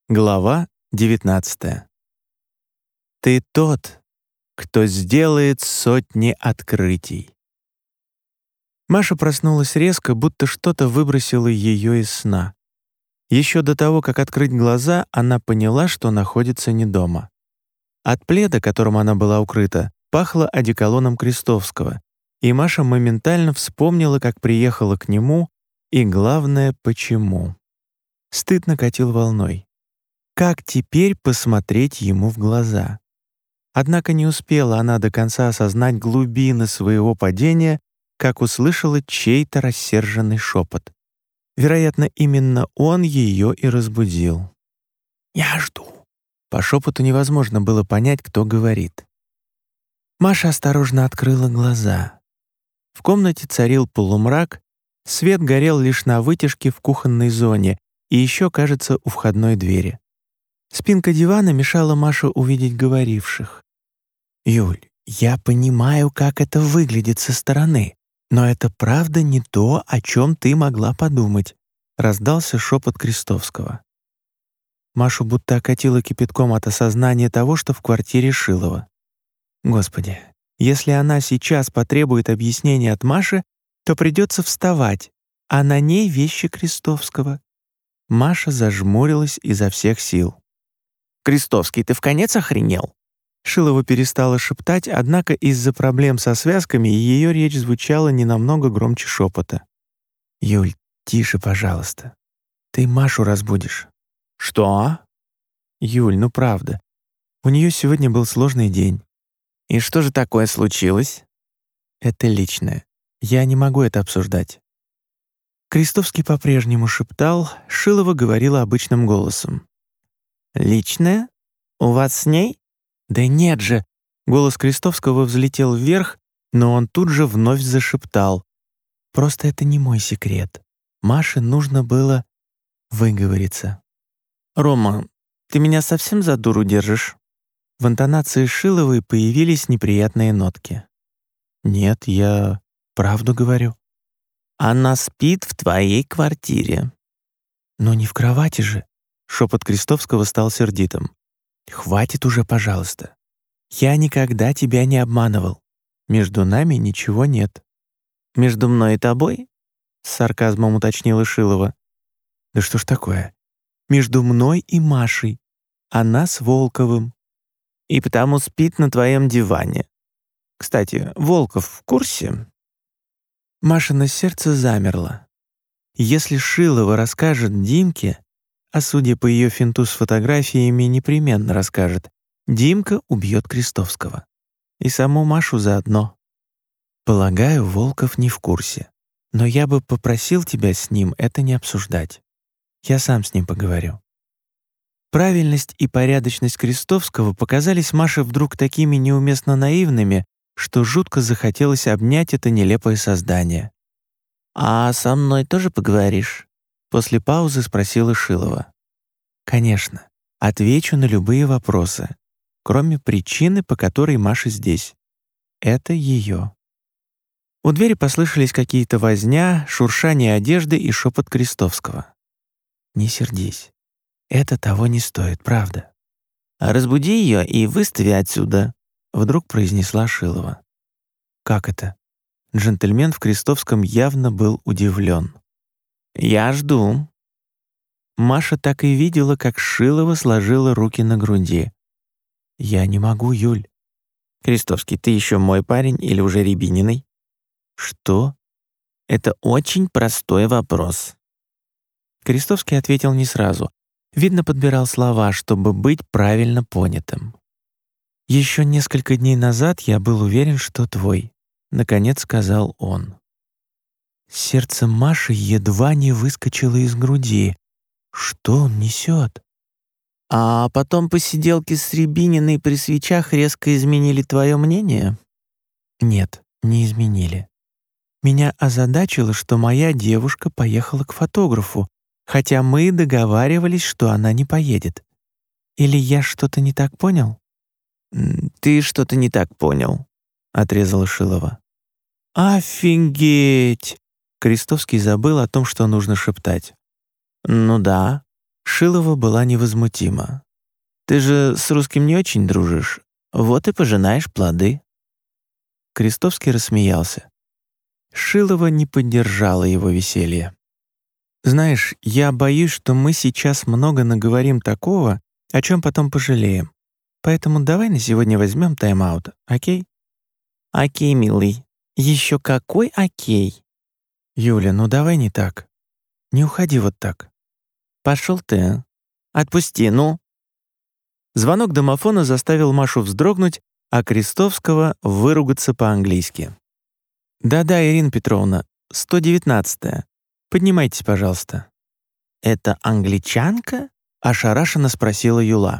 Глава 19. Ты тот, кто сделает сотни открытий. Маша проснулась резко, будто что-то выбросило ее из сна. Еще до того, как открыть глаза, она поняла, что находится не дома. От пледа, которым она была укрыта, пахло одеколоном Крестовского, и Маша моментально вспомнила, как приехала к нему, и главное, почему. Стыд накатил волной. Как теперь посмотреть ему в глаза? Однако не успела она до конца осознать глубины своего падения, как услышала чей-то рассерженный шепот. Вероятно, именно он ее и разбудил. «Я жду». По шепоту невозможно было понять, кто говорит. Маша осторожно открыла глаза. В комнате царил полумрак, свет горел лишь на вытяжке в кухонной зоне и еще, кажется, у входной двери. Спинка дивана мешала Маше увидеть говоривших. «Юль, я понимаю, как это выглядит со стороны, но это правда не то, о чем ты могла подумать», — раздался шепот Крестовского. Машу будто окатило кипятком от осознания того, что в квартире Шилова. Господи, если она сейчас потребует объяснения от Маши, то придется вставать, а на ней вещи Крестовского. Маша зажмурилась изо всех сил. «Крестовский, ты вконец охренел?» Шилова перестала шептать, однако из-за проблем со связками ее речь звучала не намного громче шепота. «Юль, тише, пожалуйста. Ты Машу разбудишь». «Что?» «Юль, ну правда. У нее сегодня был сложный день». «И что же такое случилось?» «Это личное. Я не могу это обсуждать». Крестовский по-прежнему шептал, Шилова говорила обычным голосом. «Личное? У вас с ней?» «Да нет же!» Голос Крестовского взлетел вверх, но он тут же вновь зашептал. «Просто это не мой секрет. Маше нужно было выговориться». «Рома, ты меня совсем за дуру держишь?» В интонации Шиловой появились неприятные нотки. «Нет, я правду говорю». «Она спит в твоей квартире». «Но не в кровати же». Шепот Крестовского стал сердитым. «Хватит уже, пожалуйста. Я никогда тебя не обманывал. Между нами ничего нет». «Между мной и тобой?» — с сарказмом уточнила Шилова. «Да что ж такое? Между мной и Машей. Она с Волковым». «И потому спит на твоем диване. Кстати, Волков в курсе?» Машино сердце замерло. Если Шилова расскажет Димке, а судя по ее финту с фотографиями, непременно расскажет, Димка убьет Крестовского. И саму Машу заодно. Полагаю, Волков не в курсе. Но я бы попросил тебя с ним это не обсуждать. Я сам с ним поговорю. Правильность и порядочность Крестовского показались Маше вдруг такими неуместно наивными, что жутко захотелось обнять это нелепое создание. «А со мной тоже поговоришь?» После паузы спросила Шилова. «Конечно. Отвечу на любые вопросы, кроме причины, по которой Маша здесь. Это ее». У двери послышались какие-то возня, шуршание одежды и шепот Крестовского. «Не сердись. Это того не стоит, правда». «Разбуди ее и выстави отсюда», — вдруг произнесла Шилова. «Как это?» Джентльмен в Крестовском явно был удивлен. «Я жду». Маша так и видела, как Шилова сложила руки на груди. «Я не могу, Юль». «Крестовский, ты еще мой парень или уже Рябининой?» «Что?» «Это очень простой вопрос». Крестовский ответил не сразу. Видно, подбирал слова, чтобы быть правильно понятым. «Еще несколько дней назад я был уверен, что твой», — наконец сказал он. Сердце Маши едва не выскочило из груди. Что он несет? «А потом посиделки с Рябининой при свечах резко изменили твое мнение?» «Нет, не изменили. Меня озадачило, что моя девушка поехала к фотографу, хотя мы договаривались, что она не поедет. Или я что-то не так понял?» «Ты что-то не так понял», — отрезала Шилова. «Офигеть!» Крестовский забыл о том, что нужно шептать. «Ну да. Шилова была невозмутима. «Ты же с русским не очень дружишь, вот и пожинаешь плоды». Крестовский рассмеялся. Шилова не поддержала его веселье. «Знаешь, я боюсь, что мы сейчас много наговорим такого, о чем потом пожалеем. Поэтому давай на сегодня возьмем тайм-аут, окей?» «Окей, милый. Еще какой окей?» «Юля, ну давай не так. Не уходи вот так». «Пошел ты, а? Отпусти, ну!» Звонок домофона заставил Машу вздрогнуть, а Крестовского выругаться по-английски. «Да-да, Ирина Петровна, 119-я. Поднимайтесь, пожалуйста». «Это англичанка?» — ошарашенно спросила Юла.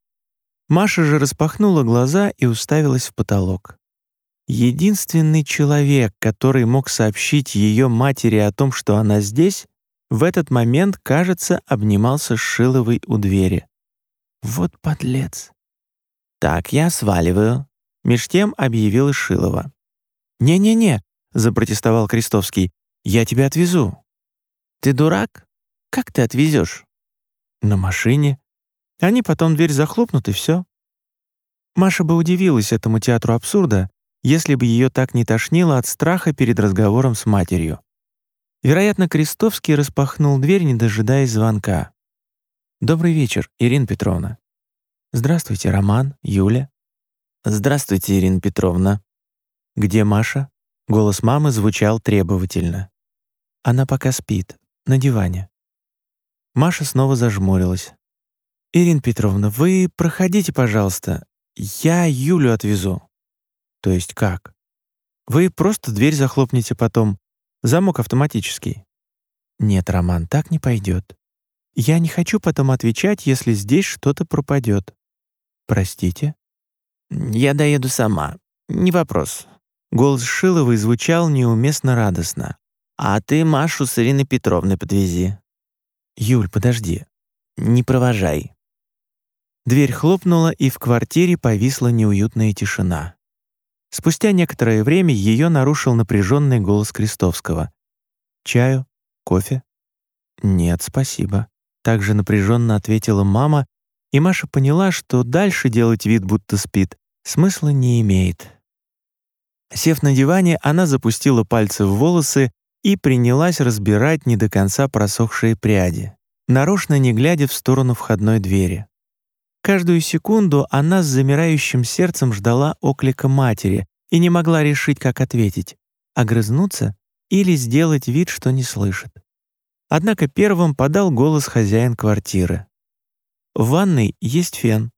Маша же распахнула глаза и уставилась в потолок. Единственный человек, который мог сообщить ее матери о том, что она здесь, в этот момент, кажется, обнимался с Шиловой у двери. Вот подлец. «Так, я сваливаю», — меж тем объявила Шилова. «Не-не-не», — запротестовал Крестовский, — «я тебя отвезу». «Ты дурак? Как ты отвезешь?» «На машине. Они потом дверь захлопнут, и все». Маша бы удивилась этому театру абсурда, если бы ее так не тошнило от страха перед разговором с матерью. Вероятно, Крестовский распахнул дверь, не дожидаясь звонка. «Добрый вечер, Ирина Петровна». «Здравствуйте, Роман, Юля». «Здравствуйте, Ирина Петровна». «Где Маша?» Голос мамы звучал требовательно. «Она пока спит, на диване». Маша снова зажмурилась. «Ирина Петровна, вы проходите, пожалуйста. Я Юлю отвезу». «То есть как?» «Вы просто дверь захлопните потом. Замок автоматический». «Нет, Роман, так не пойдет. Я не хочу потом отвечать, если здесь что-то пропадет». «Простите?» «Я доеду сама. Не вопрос». Голос Шиловой звучал неуместно радостно. «А ты Машу с Ириной Петровной подвези». «Юль, подожди. Не провожай». Дверь хлопнула, и в квартире повисла неуютная тишина. Спустя некоторое время ее нарушил напряженный голос Крестовского. «Чаю? Кофе?» «Нет, спасибо», — также напряженно ответила мама, и Маша поняла, что дальше делать вид, будто спит, смысла не имеет. Сев на диване, она запустила пальцы в волосы и принялась разбирать не до конца просохшие пряди, нарочно не глядя в сторону входной двери. Каждую секунду она с замирающим сердцем ждала оклика матери и не могла решить, как ответить — огрызнуться или сделать вид, что не слышит. Однако первым подал голос хозяин квартиры. «В ванной есть фен».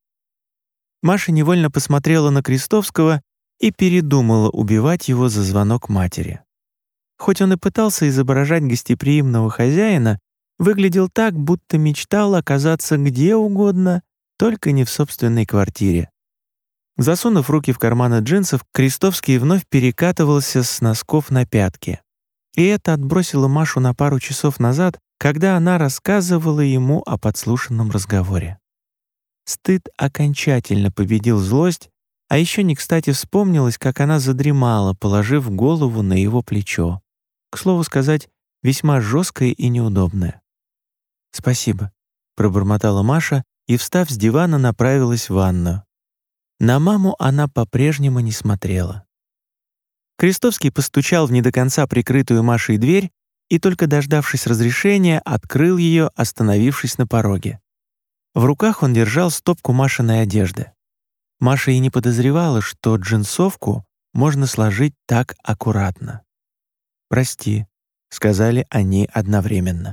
Маша невольно посмотрела на Крестовского и передумала убивать его за звонок матери. Хоть он и пытался изображать гостеприимного хозяина, выглядел так, будто мечтал оказаться где угодно, только не в собственной квартире. Засунув руки в карманы джинсов, Крестовский вновь перекатывался с носков на пятки. И это отбросило Машу на пару часов назад, когда она рассказывала ему о подслушанном разговоре. Стыд окончательно победил злость, а еще не кстати вспомнилось, как она задремала, положив голову на его плечо. К слову сказать, весьма жесткое и неудобное. «Спасибо», — пробормотала Маша и, встав с дивана, направилась в ванную. На маму она по-прежнему не смотрела. Крестовский постучал в не до конца прикрытую Машей дверь и, только дождавшись разрешения, открыл ее, остановившись на пороге. В руках он держал стопку Машиной одежды. Маша и не подозревала, что джинсовку можно сложить так аккуратно. «Прости», — сказали они одновременно.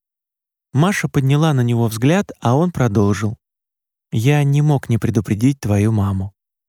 Маша подняла на него взгляд, а он продолжил. «Я не мог не предупредить твою маму».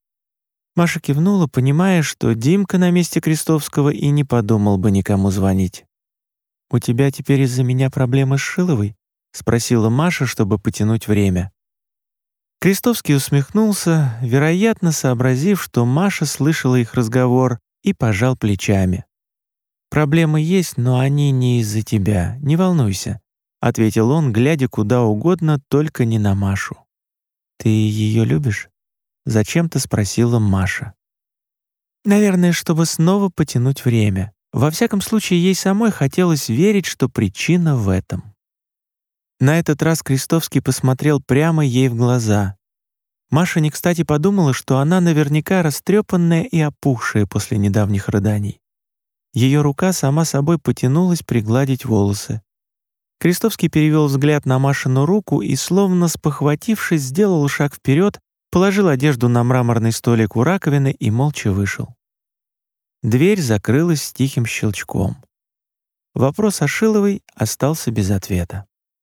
Маша кивнула, понимая, что Димка на месте Крестовского и не подумал бы никому звонить. «У тебя теперь из-за меня проблемы с Шиловой?» — спросила Маша, чтобы потянуть время. Крестовский усмехнулся, вероятно, сообразив, что Маша слышала их разговор, и пожал плечами. «Проблемы есть, но они не из-за тебя, не волнуйся», — ответил он, глядя куда угодно, только не на Машу. «Ты ее любишь?» — зачем-то спросила Маша. Наверное, чтобы снова потянуть время. Во всяком случае, ей самой хотелось верить, что причина в этом. На этот раз Крестовский посмотрел прямо ей в глаза. Маша не кстати подумала, что она наверняка растрепанная и опухшая после недавних рыданий. Ее рука сама собой потянулась пригладить волосы. Крестовский перевел взгляд на Машину руку и, словно спохватившись, сделал шаг вперед, положил одежду на мраморный столик у раковины и молча вышел. Дверь закрылась с тихим щелчком. Вопрос о Шиловой остался без ответа.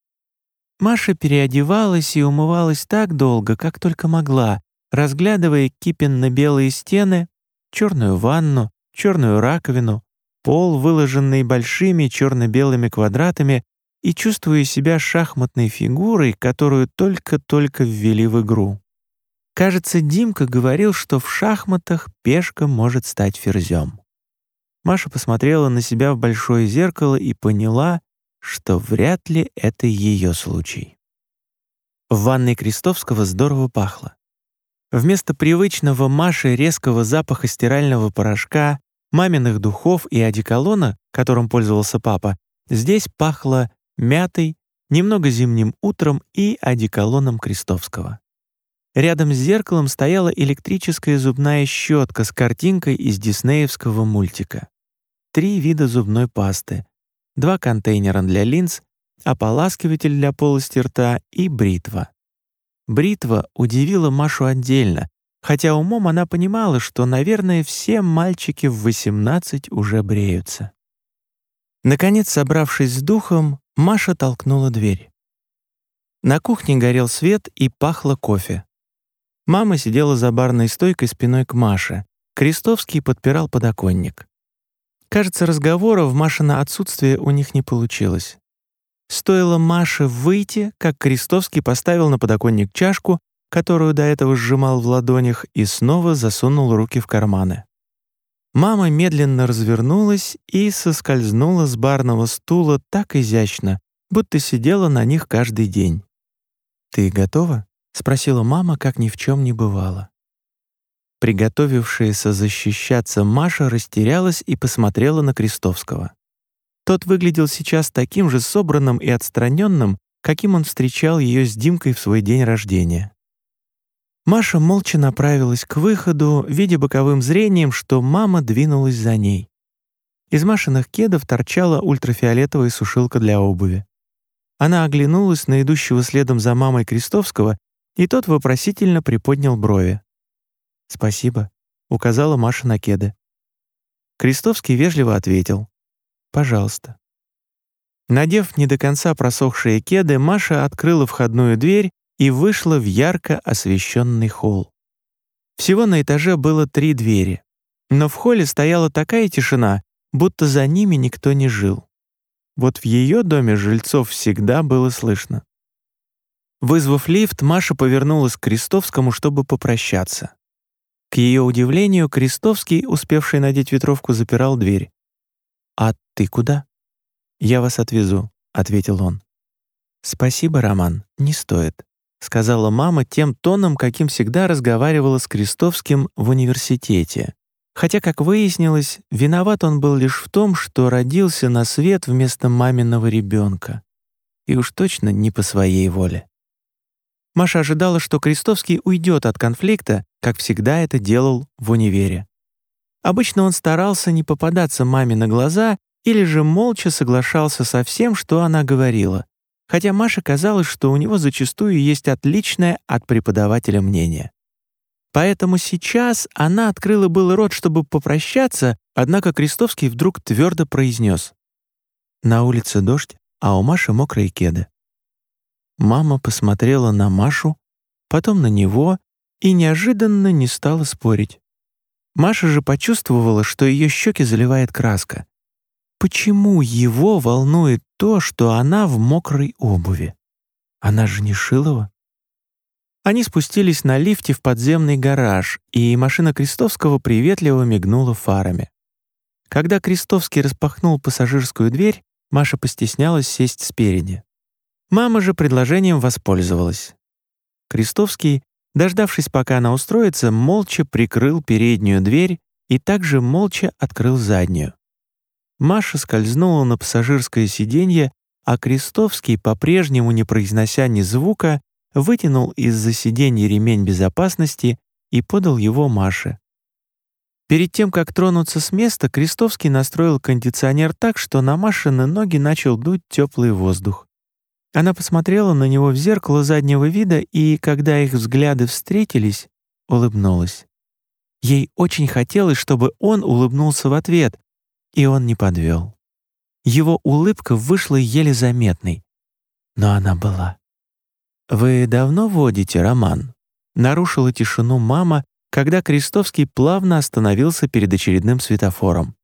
Маша переодевалась и умывалась так долго, как только могла, разглядывая кипенно-белые стены, черную ванну, черную раковину, пол, выложенный большими черно-белыми квадратами, и чувствуя себя шахматной фигурой, которую только-только ввели в игру. Кажется, Димка говорил, что в шахматах пешка может стать ферзем. Маша посмотрела на себя в большое зеркало и поняла, что вряд ли это ее случай. В ванной Крестовского здорово пахло. Вместо привычного Маше резкого запаха стирального порошка, маминых духов и одеколона, которым пользовался папа, здесь пахло мятой, немного зимним утром и одеколоном Крестовского. Рядом с зеркалом стояла электрическая зубная щетка с картинкой из диснеевского мультика. 3 вида зубной пасты, 2 контейнера для линз, ополаскиватель для полости рта и бритва. Бритва удивила Машу отдельно, хотя умом она понимала, что, наверное, все мальчики в 18 уже бреются. Наконец, собравшись с духом, Маша толкнула дверь. На кухне горел свет и пахло кофе. Мама сидела за барной стойкой спиной к Маше. Крестовский подпирал подоконник. Кажется, разговора в Машино отсутствие у них не получилось. Стоило Маше выйти, как Крестовский поставил на подоконник чашку, которую до этого сжимал в ладонях, и снова засунул руки в карманы. Мама медленно развернулась и соскользнула с барного стула так изящно, будто сидела на них каждый день. «Ты готова?» — спросила мама, как ни в чем не бывало. Приготовившаяся защищаться Маша растерялась и посмотрела на Крестовского. Тот выглядел сейчас таким же собранным и отстраненным, каким он встречал ее с Димкой в свой день рождения. Маша молча направилась к выходу, видя боковым зрением, что мама двинулась за ней. Из Машиных кедов торчала ультрафиолетовая сушилка для обуви. Она оглянулась на идущего следом за мамой Крестовского, и тот вопросительно приподнял брови. «Спасибо», — указала Маша на кеды. Крестовский вежливо ответил: «Пожалуйста». Надев не до конца просохшие кеды, Маша открыла входную дверь и вышла в ярко освещенный холл. Всего на этаже было 3 двери, но в холле стояла такая тишина, будто за ними никто не жил. Вот в ее доме жильцов всегда было слышно. Вызвав лифт, Маша повернулась к Крестовскому, чтобы попрощаться. К ее удивлению, Крестовский, успевший надеть ветровку, запирал дверь. «А ты куда?» «Я вас отвезу», — ответил он. «Спасибо, Роман, не стоит», — сказала мама тем тоном, каким всегда разговаривала с Крестовским в университете. Хотя, как выяснилось, виноват он был лишь в том, что родился на свет вместо маминого ребенка. И уж точно не по своей воле. Маша ожидала, что Крестовский уйдет от конфликта, как всегда это делал в универе. Обычно он старался не попадаться маме на глаза или же молча соглашался со всем, что она говорила, хотя Маше казалось, что у него зачастую есть отличное от преподавателя мнение. Поэтому сейчас она открыла был рот, чтобы попрощаться, однако Крестовский вдруг твердо произнес: «На улице дождь, а у Маши мокрые кеды». Мама посмотрела на Машу, потом на него и неожиданно не стала спорить. Маша же почувствовала, что ее щеки заливает краска. Почему его волнует то, что она в мокрой обуви? Она же не Шилова. Они спустились на лифте в подземный гараж, и машина Крестовского приветливо мигнула фарами. Когда Крестовский распахнул пассажирскую дверь, Маша постеснялась сесть спереди. Мама же предложением воспользовалась. Крестовский, дождавшись, пока она устроится, молча прикрыл переднюю дверь и также молча открыл заднюю. Маша скользнула на пассажирское сиденье а Крестовский, по-прежнему не произнося ни звука, вытянул из-за сиденья ремень безопасности и подал его Маше. Перед тем, как тронуться с места, Крестовский настроил кондиционер так, что на Машины ноги начал дуть теплый воздух. Она посмотрела на него в зеркало заднего вида и, когда их взгляды встретились, улыбнулась. Ей очень хотелось, чтобы он улыбнулся в ответ, и он не подвел. Его улыбка вышла еле заметной, но она была. «Вы давно водите, Роман?» — нарушила тишину мама, когда Крестовский плавно остановился перед очередным светофором.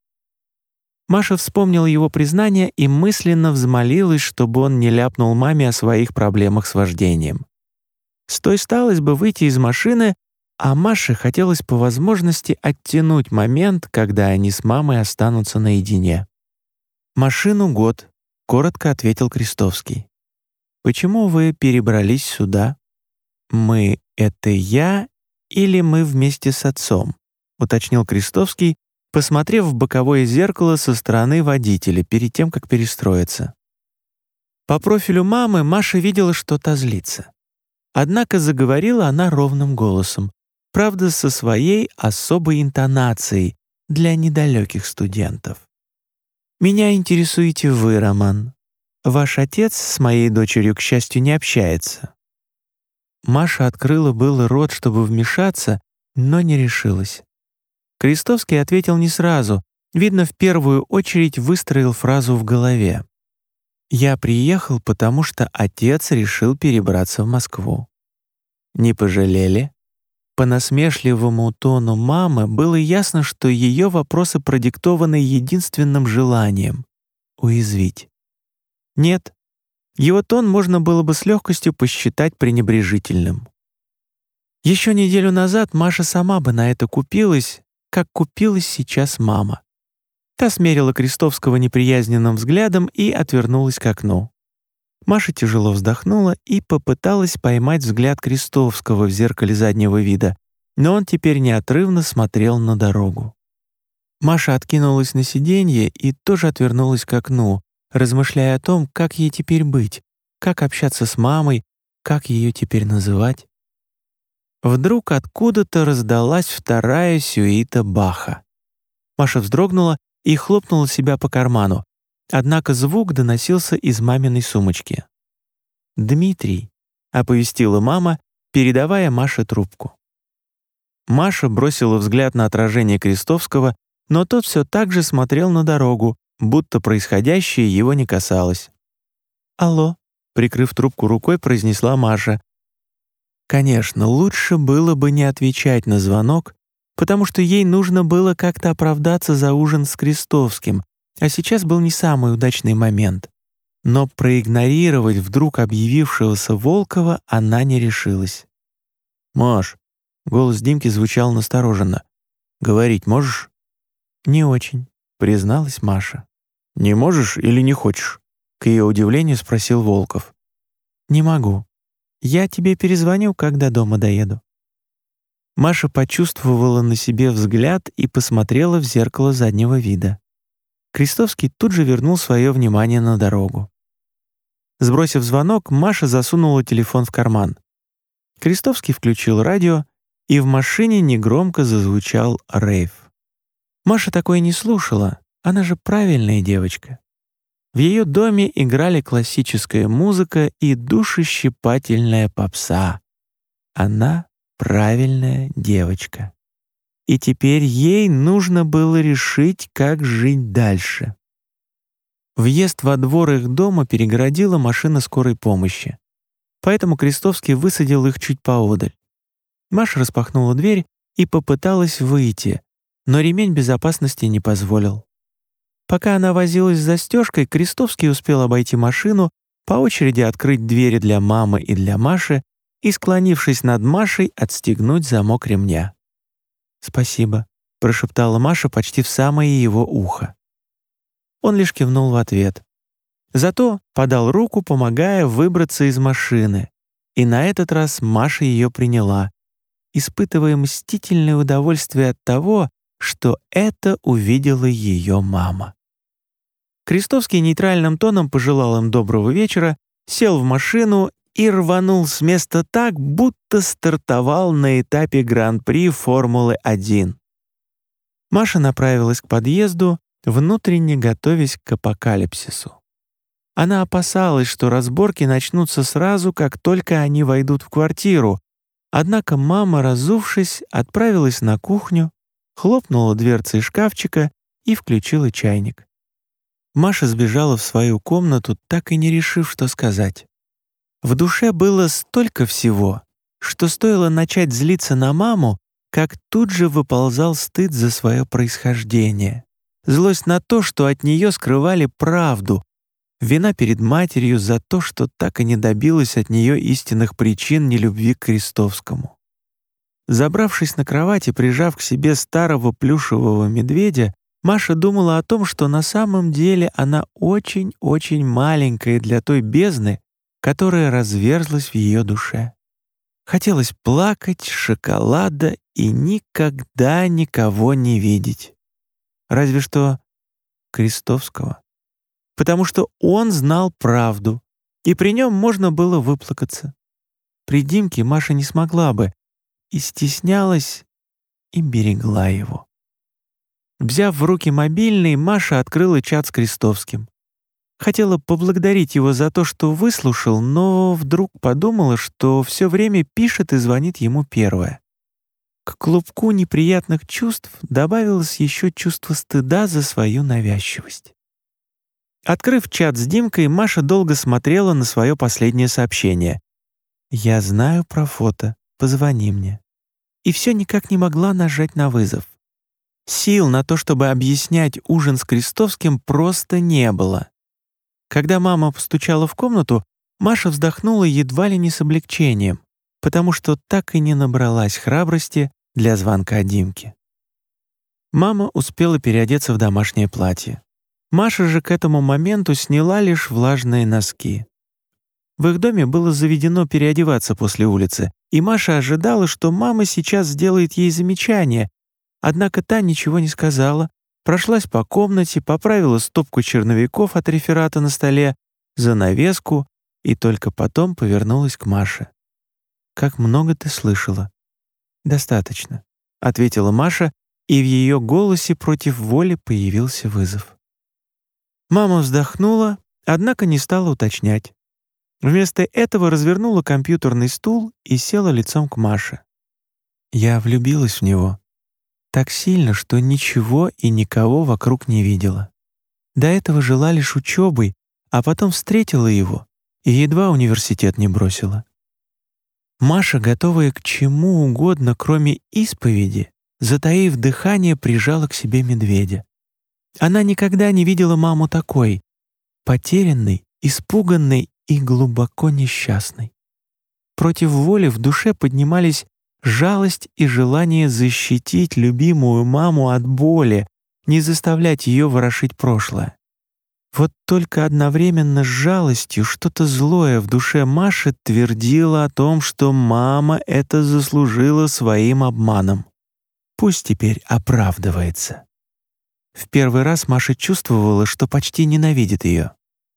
Маша вспомнила его признание и мысленно взмолилась, чтобы он не ляпнул маме о своих проблемах с вождением. С той сталось бы выйти из машины, а Маше хотелось по возможности оттянуть момент, когда они с мамой останутся наедине. «Машину год», — коротко ответил Крестовский. «Почему вы перебрались сюда?» «Мы — это я или мы вместе с отцом?» — уточнил Крестовский, посмотрев в боковое зеркало со стороны водителя перед тем, как перестроиться. По профилю мамы Маша видела, что та злится. Однако заговорила она ровным голосом, правда, со своей особой интонацией для недалеких студентов. «Меня интересуете вы, Роман. Ваш отец с моей дочерью, к счастью, не общается». Маша открыла было рот, чтобы вмешаться, но не решилась. Крестовский ответил не сразу, видно, в первую очередь выстроил фразу в голове. «Я приехал, потому что отец решил перебраться в Москву». «Не пожалели?» По насмешливому тону мамы было ясно, что ее вопросы продиктованы единственным желанием — уязвить. Нет, его тон можно было бы с легкостью посчитать пренебрежительным. Еще неделю назад Маша сама бы на это купилась, как купилась сейчас мама. Та смерила Крестовского неприязненным взглядом и отвернулась к окну. Маша тяжело вздохнула и попыталась поймать взгляд Крестовского в зеркале заднего вида, но он теперь неотрывно смотрел на дорогу. Маша откинулась на сиденье и тоже отвернулась к окну, размышляя о том, как ей теперь быть, как общаться с мамой, как ее теперь называть. Вдруг откуда-то раздалась вторая сюита Баха. Маша вздрогнула и хлопнула себя по карману, однако звук доносился из маминой сумочки. «Дмитрий», — оповестила мама, передавая Маше трубку. Маша бросила взгляд на отражение Крестовского, но тот все так же смотрел на дорогу, будто происходящее его не касалось. «Алло», — прикрыв трубку рукой, произнесла Маша. Конечно, лучше было бы не отвечать на звонок, потому что ей нужно было как-то оправдаться за ужин с Крестовским, а сейчас был не самый удачный момент. Но проигнорировать вдруг объявившегося Волкова она не решилась. «Маш», — голос Димки звучал настороженно, — «говорить можешь?» «Не очень», — призналась Маша. «Не можешь или не хочешь?» — к ее удивлению спросил Волков. «Не могу. Я тебе перезвоню, когда дома доеду». Маша почувствовала на себе взгляд и посмотрела в зеркало заднего вида. Крестовский тут же вернул свое внимание на дорогу. Сбросив звонок, Маша засунула телефон в карман. Крестовский включил радио, и в машине негромко зазвучал рейв. Маша такое не слушала, она же правильная девочка. В ее доме играли классическая музыка и душещипательная попса. Она правильная девочка. И теперь ей нужно было решить, как жить дальше. Въезд во двор их дома перегородила машина скорой помощи. Поэтому Крестовский высадил их чуть поодаль. Маша распахнула дверь и попыталась выйти, но ремень безопасности не позволил. Пока она возилась с застежкой, Крестовский успел обойти машину, по очереди открыть двери для мамы и для Маши и, склонившись над Машей, отстегнуть замок ремня. «Спасибо», — прошептала Маша почти в самое его ухо. Он лишь кивнул в ответ. Зато подал руку, помогая выбраться из машины, и на этот раз Маша ее приняла, испытывая мстительное удовольствие от того, что это увидела ее мама. Крестовский нейтральным тоном пожелал им доброго вечера, сел в машину и рванул с места так, будто стартовал на этапе Гран-при Формулы-1. Маша направилась к подъезду, внутренне готовясь к апокалипсису. Она опасалась, что разборки начнутся сразу, как только они войдут в квартиру, однако мама, разувшись, отправилась на кухню, хлопнула дверцей шкафчика и включила чайник. Маша сбежала в свою комнату, так и не решив, что сказать. В душе было столько всего, что стоило начать злиться на маму, как тут же выползал стыд за свое происхождение, злость на то, что от нее скрывали правду, вина перед матерью за то, что так и не добилась от нее истинных причин нелюбви к Крестовскому. Забравшись на кровать и прижав к себе старого плюшевого медведя, Маша думала о том, что на самом деле она очень-очень маленькая для той бездны, которая разверзлась в ее душе. Хотелось плакать, шоколада и никогда никого не видеть. Разве что Крестовского. Потому что он знал правду, и при нем можно было выплакаться. При Димке Маша не смогла бы, и стеснялась, и берегла его. Взяв в руки мобильный, Маша открыла чат с Крестовским. Хотела поблагодарить его за то, что выслушал, но вдруг подумала, что все время пишет и звонит ему первая. К клубку неприятных чувств добавилось еще чувство стыда за свою навязчивость. Открыв чат с Димкой, Маша долго смотрела на свое последнее сообщение. «Я знаю про фото, позвони мне». И все никак не могла нажать на вызов. Сил на то, чтобы объяснять ужин с Крестовским, просто не было. Когда мама постучала в комнату, Маша вздохнула едва ли не с облегчением, потому что так и не набралась храбрости для звонка Димке. Мама успела переодеться в домашнее платье. Маша же к этому моменту сняла лишь влажные носки. В их доме было заведено переодеваться после улицы, и Маша ожидала, что мама сейчас сделает ей замечание, однако та ничего не сказала, прошлась по комнате, поправила стопку черновиков от реферата на столе, занавеску и только потом повернулась к Маше. «Как много ты слышала?» «Достаточно», — ответила Маша, и в ее голосе против воли появился вызов. Мама вздохнула, однако не стала уточнять. Вместо этого развернула компьютерный стул и села лицом к Маше. «Я влюбилась в него. Так сильно, что ничего и никого вокруг не видела. До этого жила лишь учебой, а потом встретила его и едва университет не бросила». Маша, готовая к чему угодно, кроме исповеди, затаив дыхание, прижала к себе медведя. Она никогда не видела маму такой, потерянной, испуганной и глубоко несчастной. Против воли в душе поднимались жалость и желание защитить любимую маму от боли, не заставлять ее ворошить прошлое. Вот только одновременно с жалостью что-то злое в душе Маши твердило о том, что мама это заслужила своим обманом. Пусть теперь оправдывается. В первый раз Маша чувствовала, что почти ненавидит ее.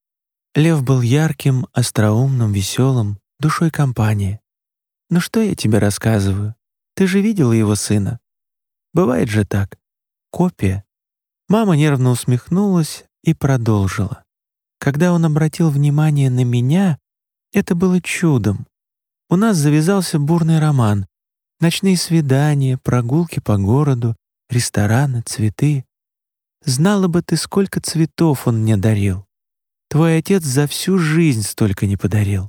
Лев был ярким, остроумным, веселым, душой компании. «Ну что я тебе рассказываю? Ты же видела его сына. Бывает же так. Копия». Мама нервно усмехнулась и продолжила. «Когда он обратил внимание на меня, это было чудом. У нас завязался бурный роман. Ночные свидания, прогулки по городу, рестораны, цветы. Знала бы ты, сколько цветов он мне дарил. Твой отец за всю жизнь столько не подарил».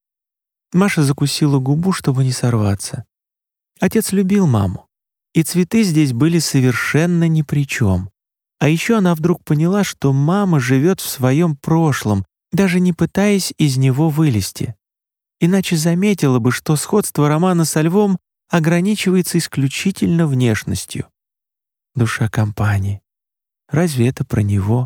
Маша закусила губу, чтобы не сорваться. Отец любил маму, и цветы здесь были совершенно ни при чем. А еще она вдруг поняла, что мама живет в своем прошлом, даже не пытаясь из него вылезти. Иначе заметила бы, что сходство романа со львом ограничивается исключительно внешностью. Душа компании. Разве это про него?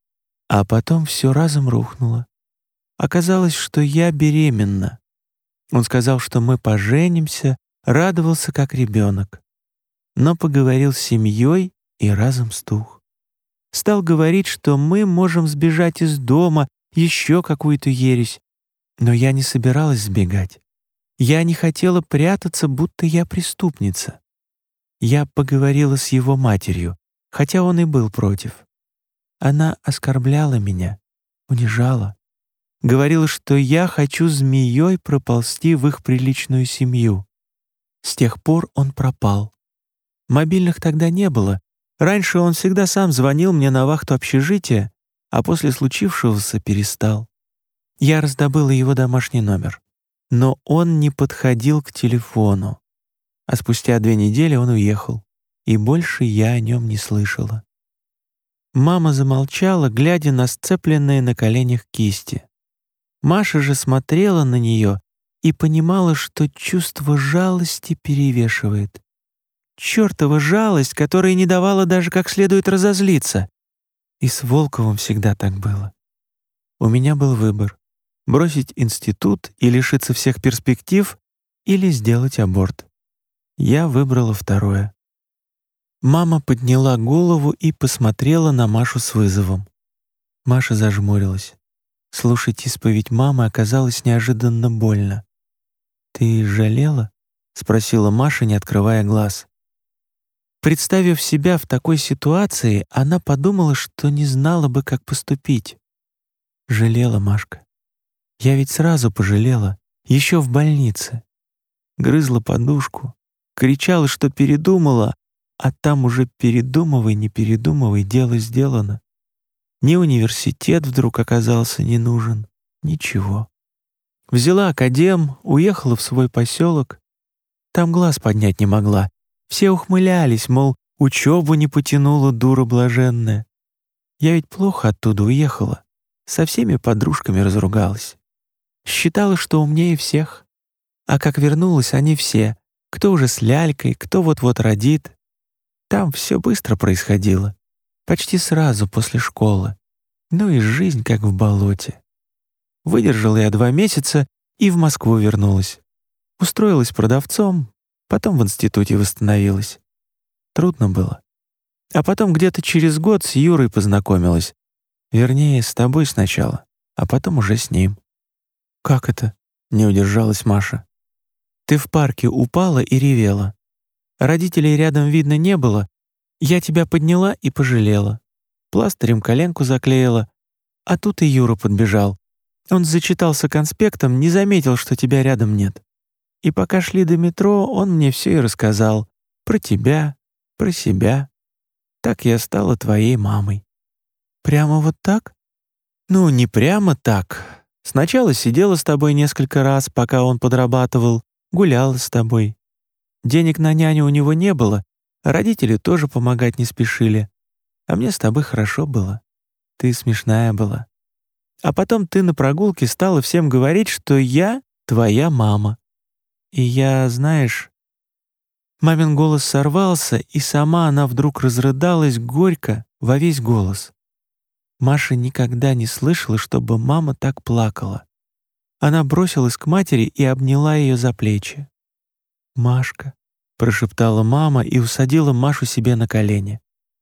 А потом все разом рухнуло. Оказалось, что я беременна. Он сказал, что мы поженимся, радовался как ребенок. Но поговорил с семьей и разом стух. Стал говорить, что мы можем сбежать из дома, еще какую-то ересь. Но я не собиралась сбегать. Я не хотела прятаться, будто я преступница. Я поговорила с его матерью, хотя он и был против. Она оскорбляла меня, унижала. Говорила, что я хочу змеей проползти в их приличную семью. С тех пор он пропал. Мобильных тогда не было. Раньше он всегда сам звонил мне на вахту общежития, а после случившегося перестал. Я раздобыла его домашний номер. Но он не подходил к телефону. А спустя 2 недели он уехал, и больше я о нем не слышала. Мама замолчала, глядя на сцепленные на коленях кисти. Маша же смотрела на нее и понимала, что чувство жалости перевешивает. Чёртова жалость, которая не давала даже как следует разозлиться. И с Волковым всегда так было. У меня был выбор: бросить институт и лишиться всех перспектив или сделать аборт. Я выбрала второе. Мама подняла голову и посмотрела на Машу с вызовом. Маша зажмурилась. Слушать исповедь мамы оказалось неожиданно больно. «Ты жалела?» — спросила Маша, не открывая глаз. Представив себя в такой ситуации, она подумала, что не знала бы, как поступить. Жалела, Машка. Я ведь сразу пожалела, еще в больнице. Грызла подушку, кричала, что передумала, а там уже передумывай, не передумывай, дело сделано. Ни университет вдруг оказался не нужен, ничего. Взяла академ, уехала в свой поселок. Там глаз поднять не могла. Все ухмылялись, мол, учебу не потянула, дура блаженная. Я ведь плохо оттуда уехала, со всеми подружками разругалась. Считала, что умнее всех. А как вернулась, они все, кто уже с лялькой, кто вот-вот родит. Там все быстро происходило, почти сразу после школы. Ну и жизнь как в болоте. Выдержала я 2 месяца и в Москву вернулась. Устроилась продавцом, потом в институте восстановилась. Трудно было. А потом где-то через год с Юрой познакомилась. Вернее, с тобой сначала, а потом уже с ним. «Как это?» — не удержалась Маша. «Ты в парке упала и ревела. Родителей рядом видно не было. Я тебя подняла и пожалела. Пластырем коленку заклеила. А тут и Юра подбежал. Он зачитался конспектом, не заметил, что тебя рядом нет. И пока шли до метро, он мне все и рассказал. Про тебя, про себя. Так я стала твоей мамой». «Прямо вот так?» «Ну, не прямо так. Сначала сидела с тобой несколько раз, пока он подрабатывал, гуляла с тобой. Денег на няню у него не было, родители тоже помогать не спешили. А мне с тобой хорошо было. Ты смешная была. А потом ты на прогулке стала всем говорить, что я твоя мама. И я, знаешь...» Мамин голос сорвался, и сама она вдруг разрыдалась горько во весь голос. Маша никогда не слышала, чтобы мама так плакала. Она бросилась к матери и обняла ее за плечи. «Машка», — прошептала мама и усадила Машу себе на колени.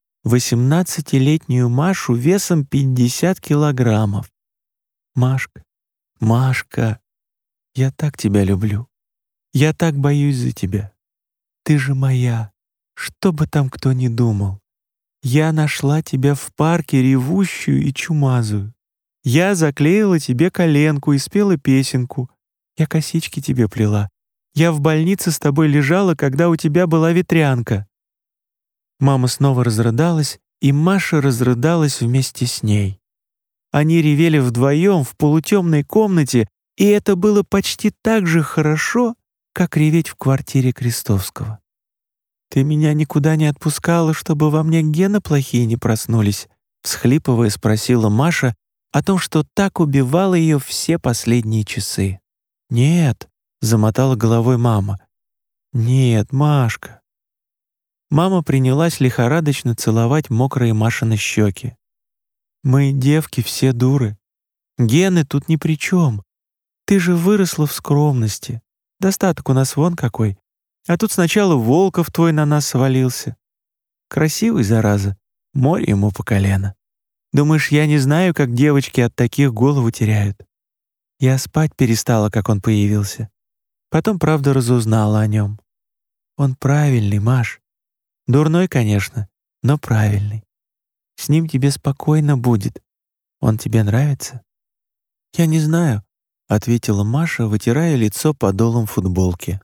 18-летнюю Машу весом 50 килограммов. «Машка, Машка, я так тебя люблю. Я так боюсь за тебя. Ты же моя, что бы там кто ни думал. Я нашла тебя в парке ревущую и чумазую. Я заклеила тебе коленку и спела песенку. Я косички тебе плела. Я в больнице с тобой лежала, когда у тебя была ветрянка». Мама снова разрыдалась, и Маша разрыдалась вместе с ней. Они ревели вдвоем в полутемной комнате, и это было почти так же хорошо, как реветь в квартире Крестовского. «Ты меня никуда не отпускала, чтобы во мне гены плохие не проснулись?» Всхлипывая, спросила Маша о том, что так убивало ее все последние часы. «Нет», — замотала головой мама. «Нет, Машка». Мама принялась лихорадочно целовать мокрые Машины щеки. «Мы, девки, все дуры. Гены тут ни при чем. Ты же выросла в скромности. Достаток у нас вон какой. А тут сначала Волков твой на нас свалился. Красивый, зараза. Море ему по колено. Думаешь, я не знаю, как девочки от таких голову теряют? Я спать перестала, как он появился. Потом, правда, разузнала о нем. Он правильный, Маш. Дурной, конечно, но правильный. С ним тебе спокойно будет. Он тебе нравится?» «Я не знаю», — ответила Маша, вытирая лицо подолом футболки.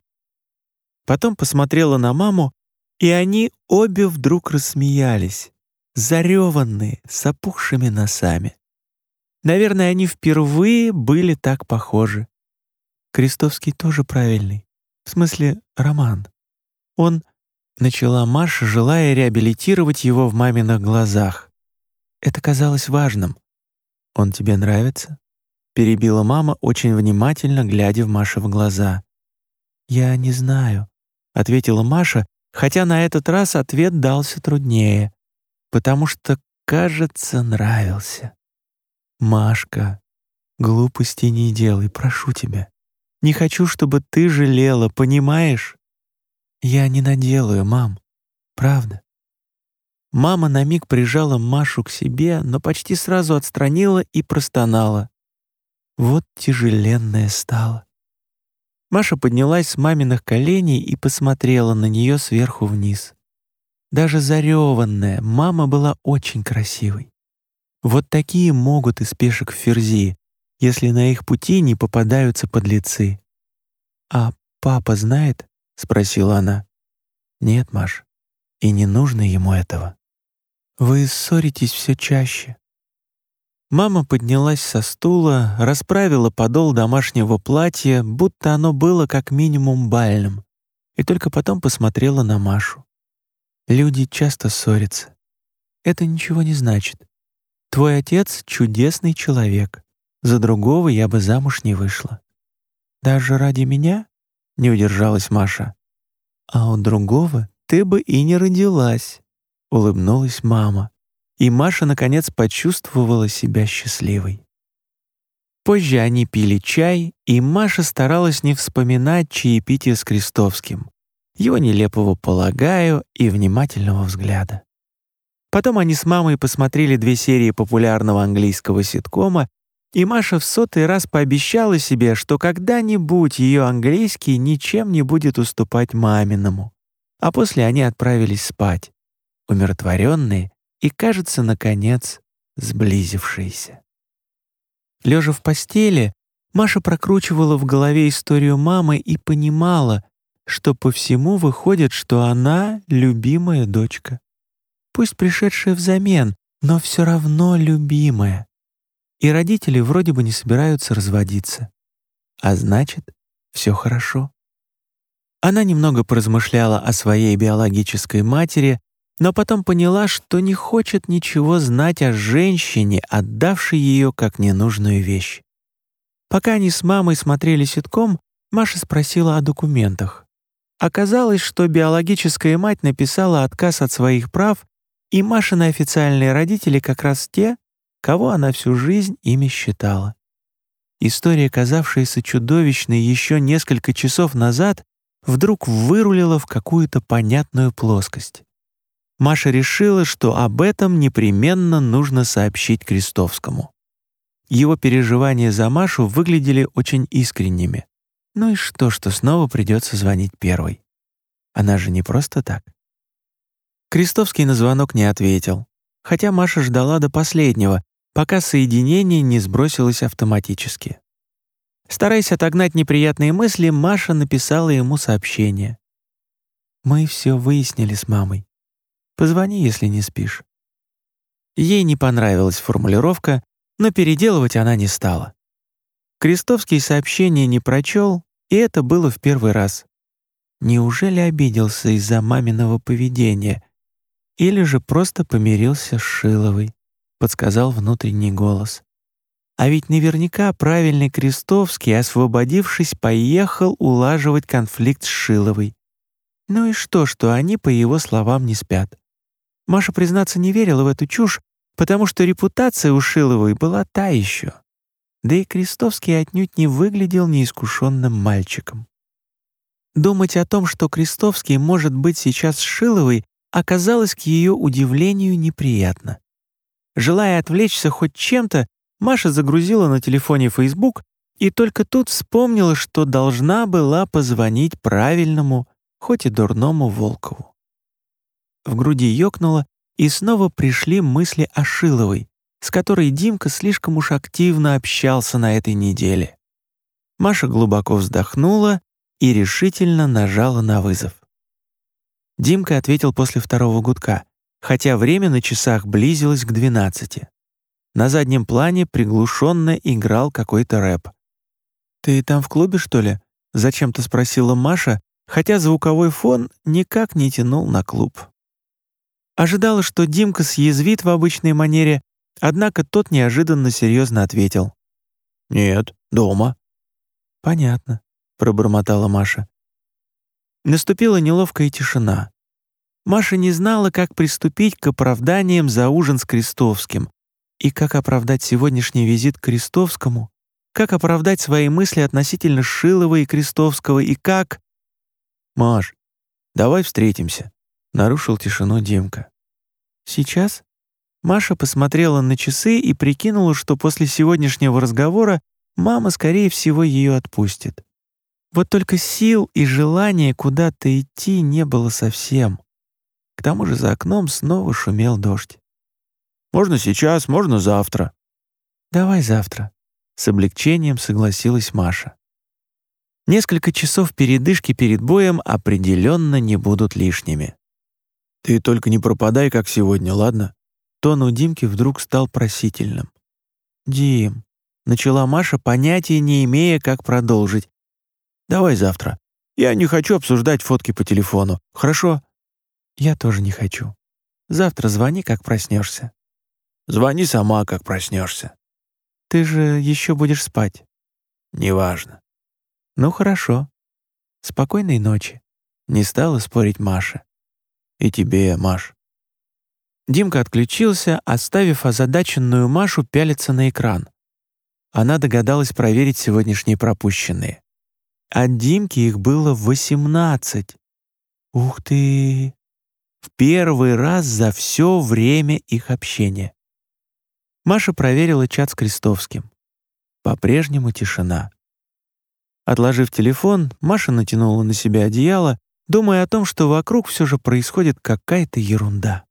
Потом посмотрела на маму, и они обе вдруг рассмеялись, зареванные, с опухшими носами. Наверное, они впервые были так похожи. Крестовский тоже правильный. В смысле, Роман. Он... Начала Маша, желая реабилитировать его в маминых глазах. Это казалось важным. «Он тебе нравится?» — перебила мама, очень внимательно глядя в Маше в глаза. «Я не знаю», — ответила Маша, хотя на этот раз ответ дался труднее, потому что, кажется, нравился. «Машка, глупости не делай, прошу тебя. Не хочу, чтобы ты жалела, понимаешь?» «Я не наделаю, мам. Правда». Мама на миг прижала Машу к себе, но почти сразу отстранила и простонала. Вот тяжеленная стала. Маша поднялась с маминых коленей и посмотрела на нее сверху вниз. Даже зареванная мама была очень красивой. Вот такие могут из пешек в Ферзи, если на их пути не попадаются подлецы. «А папа знает?» — спросила она. «Нет, Маш, и не нужно ему этого. Вы ссоритесь все чаще». Мама поднялась со стула, расправила подол домашнего платья, будто оно было как минимум бальным, и только потом посмотрела на Машу. «Люди часто ссорятся. Это ничего не значит. Твой отец — чудесный человек. За другого я бы замуж не вышла». «Даже ради меня?» — не удержалась Маша. «А у другого ты бы и не родилась», — улыбнулась мама. И Маша, наконец, почувствовала себя счастливой. Позже они пили чай, и Маша старалась не вспоминать чаепитие с Крестовским, его нелепого «полагаю» и внимательного взгляда. Потом они с мамой посмотрели 2 серии популярного английского ситкома, и Маша в 100-й раз пообещала себе, что когда-нибудь ее английский ничем не будет уступать маминому. А после они отправились спать, умиротворенные и, кажется, наконец, сблизившиеся. Лежа в постели, Маша прокручивала в голове историю мамы и понимала, что по всему выходит, что она любимая дочка. Пусть пришедшая взамен, но все равно любимая. И родители вроде бы не собираются разводиться. А значит, все хорошо. Она немного поразмышляла о своей биологической матери, но потом поняла, что не хочет ничего знать о женщине, отдавшей ее как ненужную вещь. Пока они с мамой смотрели ситком, Маша спросила о документах. Оказалось, что биологическая мать написала отказ от своих прав, и Машины официальные родители как раз те, кого она всю жизнь ими считала. История, казавшаяся чудовищной еще несколько часов назад, вдруг вырулила в какую-то понятную плоскость. Маша решила, что об этом непременно нужно сообщить Крестовскому. Его переживания за Машу выглядели очень искренними. Ну и что снова придется звонить первой? Она же не просто так. Крестовский на звонок не ответил, хотя Маша ждала до последнего, пока соединение не сбросилось автоматически. Стараясь отогнать неприятные мысли, Маша написала ему сообщение. «Мы все выяснили с мамой. Позвони, если не спишь». Ей не понравилась формулировка, но переделывать она не стала. Крестовский сообщение не прочел, и это было в первый раз. Неужели обиделся из-за маминого поведения? Или же просто помирился с Шиловой, подсказал внутренний голос. А ведь наверняка правильный Крестовский, освободившись, поехал улаживать конфликт с Шиловой. Ну и что они, по его словам, не спят? Маша, признаться, не верила в эту чушь, потому что репутация у Шиловой была та еще. Да и Крестовский отнюдь не выглядел неискушенным мальчиком. Думать о том, что Крестовский может быть сейчас с Шиловой, оказалось к ее удивлению неприятно. Желая отвлечься хоть чем-то, Маша загрузила на телефоне Facebook и только тут вспомнила, что должна была позвонить правильному, хоть и дурному Волкову. В груди ёкнуло, и снова пришли мысли о Шиловой, с которой Димка слишком уж активно общался на этой неделе. Маша глубоко вздохнула и решительно нажала на вызов. Димка ответил после второго гудка, хотя время на часах близилось к 12. На заднем плане приглушенно играл какой-то рэп. «Ты там в клубе, что ли?» — зачем-то спросила Маша, хотя звуковой фон никак не тянул на клуб. Ожидала, что Димка съязвит в обычной манере, однако тот неожиданно серьезно ответил. «Нет, дома». «Понятно», — пробормотала Маша. Наступила неловкая тишина. Маша не знала, как приступить к оправданиям за ужин с Крестовским и как оправдать сегодняшний визит к Крестовскому, как оправдать свои мысли относительно Шилова и Крестовского и как... «Маш, давай встретимся», — нарушил тишину Димка. «Сейчас?» Маша посмотрела на часы и прикинула, что после сегодняшнего разговора мама, скорее всего, ее отпустит. Вот только сил и желания куда-то идти не было совсем. К тому же за окном снова шумел дождь. «Можно сейчас, можно завтра». «Давай завтра», — с облегчением согласилась Маша. Несколько часов передышки перед боем определенно не будут лишними. «Ты только не пропадай, как сегодня, ладно?» Тон у Димки вдруг стал просительным. «Дим», — начала Маша, понятия не имея, как продолжить. «Давай завтра. Я не хочу обсуждать фотки по телефону, хорошо?» «Я тоже не хочу. Завтра звони, как проснешься». «Звони сама, как проснешься». «Ты же еще будешь спать». «Неважно». «Ну хорошо. Спокойной ночи», — не стала спорить Маша. «И тебе, Маш». Димка отключился, оставив озадаченную Машу пялиться на экран. Она догадалась проверить сегодняшние пропущенные. От Димки их было 18. Ух ты! В первый раз за все время их общения. Маша проверила чат с Крестовским. По-прежнему тишина. Отложив телефон, Маша натянула на себя одеяло, думая о том, что вокруг все же происходит какая-то ерунда.